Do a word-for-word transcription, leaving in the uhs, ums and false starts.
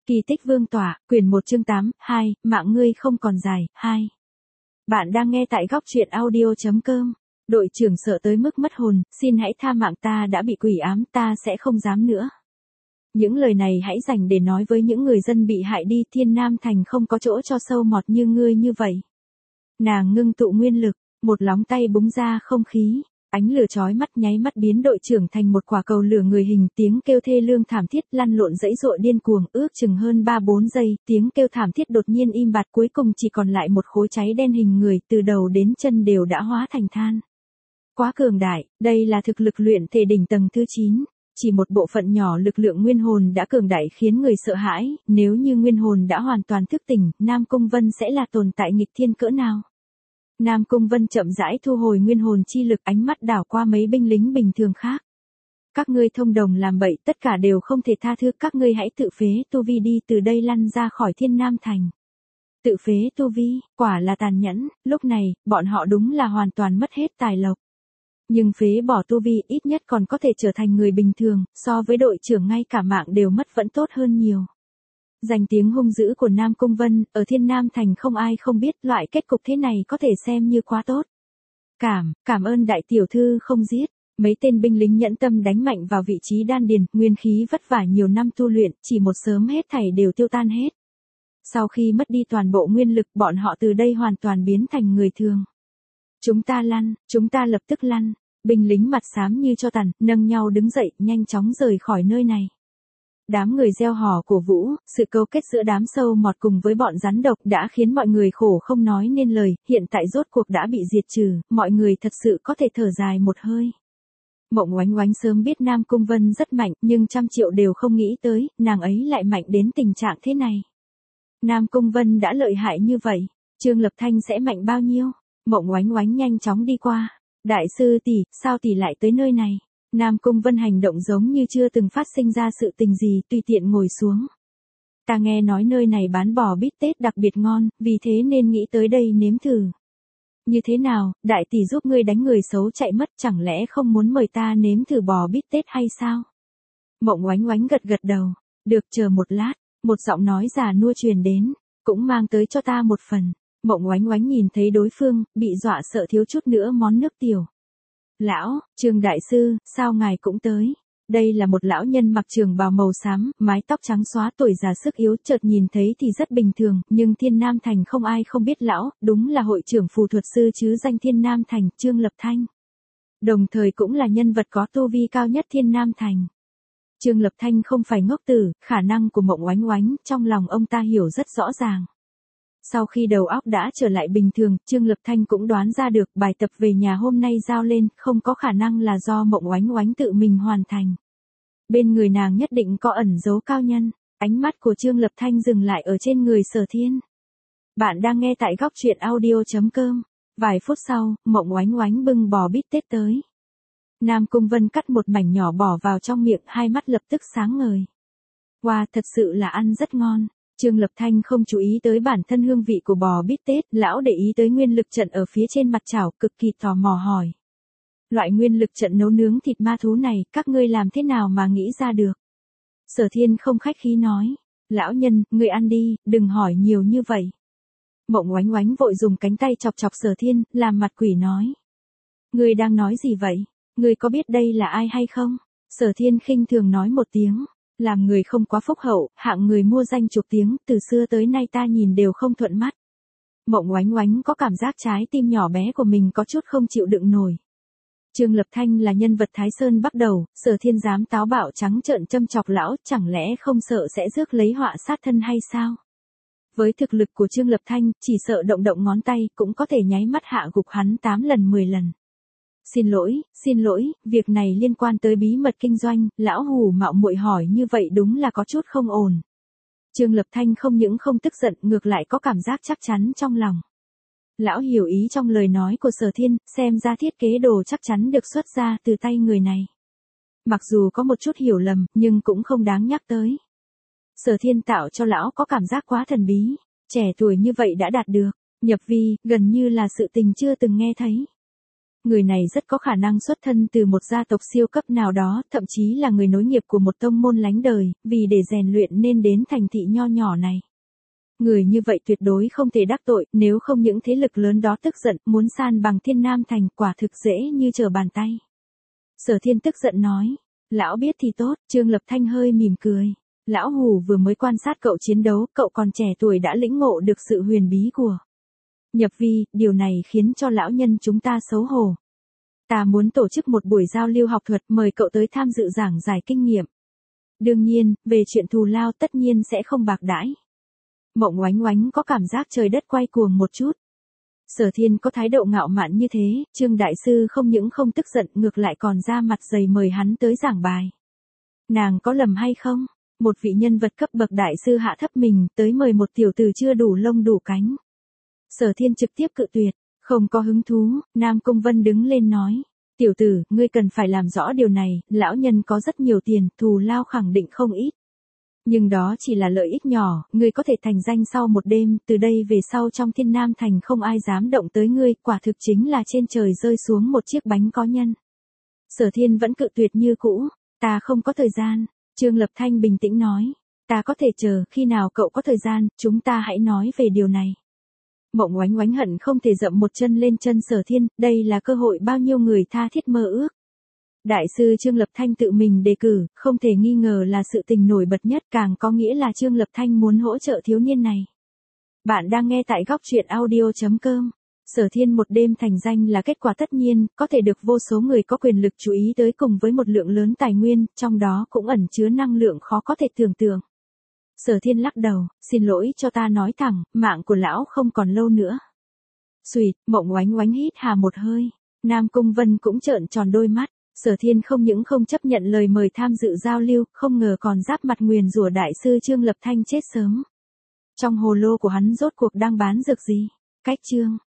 Kỳ tích vương tỏa, quyển một chương tám, hai, mạng ngươi không còn dài, hai. Bạn đang nghe tại góc truyện audio chấm com. Đội trưởng sợ tới mức mất hồn, xin hãy tha mạng ta đã bị quỷ ám, ta sẽ không dám nữa. Những lời này hãy dành để nói với những người dân bị hại đi, Thiên Nam Thành không có chỗ cho sâu mọt như ngươi như vậy. Nàng ngưng tụ nguyên lực, một lóng tay búng ra không khí. Ánh lửa chói mắt nháy mắt biến đội trưởng thành một quả cầu lửa người hình, tiếng kêu thê lương thảm thiết lăn lộn dãy dụa điên cuồng, ước chừng hơn ba bốn giây, tiếng kêu thảm thiết đột nhiên im bặt, cuối cùng chỉ còn lại một khối cháy đen hình người, từ đầu đến chân đều đã hóa thành than. Quá cường đại, đây là thực lực luyện thể đỉnh tầng thứ chín, chỉ một bộ phận nhỏ lực lượng nguyên hồn đã cường đại khiến người sợ hãi, nếu như nguyên hồn đã hoàn toàn thức tỉnh, Nam Cung Vân sẽ là tồn tại nghịch thiên cỡ nào? Nam Cung Vân chậm rãi thu hồi nguyên hồn chi lực, ánh mắt đảo qua mấy binh lính bình thường khác. Các ngươi thông đồng làm bậy, tất cả đều không thể tha thứ, các ngươi hãy tự phế tu vi đi, từ đây lăn ra khỏi Thiên Nam Thành. Tự phế tu vi, quả là tàn nhẫn, lúc này, bọn họ đúng là hoàn toàn mất hết tài lộc. Nhưng phế bỏ tu vi ít nhất còn có thể trở thành người bình thường, so với đội trưởng ngay cả mạng đều mất vẫn tốt hơn nhiều. Danh tiếng hung dữ của Nam Cung Vân, ở Thiên Nam Thành không ai không biết, loại kết cục thế này có thể xem như quá tốt. Cảm, cảm ơn đại tiểu thư không giết. Mấy tên binh lính nhẫn tâm đánh mạnh vào vị trí đan điền, nguyên khí vất vả nhiều năm tu luyện, chỉ một sớm hết thảy đều tiêu tan hết. Sau khi mất đi toàn bộ nguyên lực, bọn họ từ đây hoàn toàn biến thành người thường. Chúng ta lăn, chúng ta lập tức lăn. Binh lính mặt xám như tro tàn, nâng nhau đứng dậy, nhanh chóng rời khỏi nơi này. Đám người reo hò cổ vũ, sự câu kết giữa đám sâu mọt cùng với bọn rắn độc đã khiến mọi người khổ không nói nên lời, hiện tại rốt cuộc đã bị diệt trừ, mọi người thật sự có thể thở dài một hơi. Mộng Oánh Oánh sớm biết Nam Cung Vân rất mạnh, nhưng trăm triệu đều không nghĩ tới, nàng ấy lại mạnh đến tình trạng thế này. Nam Cung Vân đã lợi hại như vậy, Trương Lập Thanh sẽ mạnh bao nhiêu? Mộng Oánh Oánh nhanh chóng đi qua. Đại sư tỷ, sao tỷ lại tới nơi này? Nam Cung Vân hành động giống như chưa từng phát sinh ra sự tình gì, tùy tiện ngồi xuống. Ta nghe nói nơi này bán bò bít tết đặc biệt ngon, vì thế nên nghĩ tới đây nếm thử. Như thế nào, đại tỷ giúp ngươi đánh người xấu chạy mất, chẳng lẽ không muốn mời ta nếm thử bò bít tết hay sao? Mộng Oánh Oánh gật gật đầu. Được, chờ một lát, một giọng nói già nua truyền đến, cũng mang tới cho ta một phần. Mộng Oánh Oánh nhìn thấy đối phương, bị dọa sợ thiếu chút nữa món nước tiểu. Lão, Trương đại sư, sao ngài cũng tới? Đây là một lão nhân mặc trường bào màu xám, mái tóc trắng xóa, tuổi già sức yếu, chợt nhìn thấy thì rất bình thường, nhưng Thiên Nam Thành không ai không biết lão, đúng là hội trưởng phù thuật sư chứ danh Thiên Nam Thành, Trương Lập Thanh. Đồng thời cũng là nhân vật có tu vi cao nhất Thiên Nam Thành. Trương Lập Thanh không phải ngốc tử, khả năng của Mộng Oánh Oánh, trong lòng ông ta hiểu rất rõ ràng. Sau khi đầu óc đã trở lại bình thường, Trương Lập Thanh cũng đoán ra được bài tập về nhà hôm nay giao lên, không có khả năng là do Mộng Oánh Oánh tự mình hoàn thành. Bên người nàng nhất định có ẩn dấu cao nhân, ánh mắt của Trương Lập Thanh dừng lại ở trên người Sở Thiên. Bạn đang nghe tại góc truyện audio chấm com. Vài phút sau, Mộng Oánh Oánh bưng bò bít tết tới. Nam Cung Vân cắt một mảnh nhỏ bỏ vào trong miệng, hai mắt lập tức sáng ngời. Wow, thật sự là ăn rất ngon. Trương Lập Thanh không chú ý tới bản thân hương vị của bò bít tết, lão để ý tới nguyên lực trận ở phía trên mặt chảo, cực kỳ tò mò hỏi. Loại nguyên lực trận nấu nướng thịt ma thú này, các ngươi làm thế nào mà nghĩ ra được? Sở Thiên không khách khí nói. Lão nhân, ngươi ăn đi, đừng hỏi nhiều như vậy. Mộng Oánh Oánh vội dùng cánh tay chọc chọc Sở Thiên, làm mặt quỷ nói. Ngươi đang nói gì vậy? Ngươi có biết đây là ai hay không? Sở Thiên khinh thường nói một tiếng. Làm người không quá phúc hậu, hạng người mua danh chục tiếng, từ xưa tới nay ta nhìn đều không thuận mắt. Mộng Oánh Oánh có cảm giác trái tim nhỏ bé của mình có chút không chịu đựng nổi. Trương Lập Thanh là nhân vật Thái Sơn bắt đầu, Sở Thiên dám táo bạo trắng trợn châm chọc lão, chẳng lẽ không sợ sẽ rước lấy họa sát thân hay sao? Với thực lực của Trương Lập Thanh, chỉ sợ động động ngón tay cũng có thể nháy mắt hạ gục hắn tám lần mười lần. Xin lỗi, xin lỗi, việc này liên quan tới bí mật kinh doanh, lão hù mạo muội hỏi như vậy đúng là có chút không ổn. Trương Lập Thanh không những không tức giận, ngược lại có cảm giác chắc chắn trong lòng. Lão hiểu ý trong lời nói của Sở Thiên, xem ra thiết kế đồ chắc chắn được xuất ra từ tay người này. Mặc dù có một chút hiểu lầm, nhưng cũng không đáng nhắc tới. Sở Thiên tạo cho lão có cảm giác quá thần bí, trẻ tuổi như vậy đã đạt được, nhập vi, gần như là sự tình chưa từng nghe thấy. Người này rất có khả năng xuất thân từ một gia tộc siêu cấp nào đó, thậm chí là người nối nghiệp của một tông môn lánh đời, vì để rèn luyện nên đến thành thị nho nhỏ này. Người như vậy tuyệt đối không thể đắc tội, nếu không những thế lực lớn đó tức giận, muốn san bằng Thiên Nam Thành, quả thực dễ như trở bàn tay. Sở Thiên tức giận nói, lão biết thì tốt. Trương Lập Thanh hơi mỉm cười. Lão Hù vừa mới quan sát cậu chiến đấu, cậu còn trẻ tuổi đã lĩnh ngộ được sự huyền bí của nhập vi, điều này khiến cho lão nhân chúng ta xấu hổ. Ta muốn tổ chức một buổi giao lưu học thuật, mời cậu tới tham dự giảng giải kinh nghiệm. Đương nhiên, về chuyện thù lao tất nhiên sẽ không bạc đãi. Mộng Oánh Oánh có cảm giác trời đất quay cuồng một chút. Sở Thiên có thái độ ngạo mạn như thế, Trương Đại Sư không những không tức giận, ngược lại còn ra mặt dày mời hắn tới giảng bài. Nàng có lầm hay không? Một vị nhân vật cấp bậc đại sư hạ thấp mình, tới mời một tiểu tử chưa đủ lông đủ cánh. Sở Thiên trực tiếp cự tuyệt, không có hứng thú. Nam Cung Vân đứng lên nói, tiểu tử, ngươi cần phải làm rõ điều này, lão nhân có rất nhiều tiền, thù lao khẳng định không ít. Nhưng đó chỉ là lợi ích nhỏ, ngươi có thể thành danh sau một đêm, từ đây về sau trong Thiên Nam Thành không ai dám động tới ngươi, quả thực chính là trên trời rơi xuống một chiếc bánh có nhân. Sở Thiên vẫn cự tuyệt như cũ, ta không có thời gian. Trương Lập Thanh bình tĩnh nói, ta có thể chờ, khi nào cậu có thời gian, chúng ta hãy nói về điều này. Mộng Oánh Oánh hận không thể dậm một chân lên chân Sở Thiên, đây là cơ hội bao nhiêu người tha thiết mơ ước. Đại sư Trương Lập Thanh tự mình đề cử, không thể nghi ngờ là sự tình nổi bật nhất, càng có nghĩa là Trương Lập Thanh muốn hỗ trợ thiếu niên này. Bạn đang nghe tại góc truyện audio chấm com. Sở Thiên một đêm thành danh là kết quả tất nhiên, có thể được vô số người có quyền lực chú ý tới cùng với một lượng lớn tài nguyên, trong đó cũng ẩn chứa năng lượng khó có thể tưởng tượng. Sở Thiên lắc đầu, xin lỗi cho ta nói thẳng, mạng của lão không còn lâu nữa. Xùyệt, Mộng Oánh Oánh hít hà một hơi. Nam Cung Vân cũng trợn tròn đôi mắt. Sở Thiên không những không chấp nhận lời mời tham dự giao lưu, không ngờ còn giáp mặt nguyền rủa đại sư Trương Lập Thanh chết sớm. Trong hồ lô của hắn rốt cuộc đang bán dược gì? Cách chương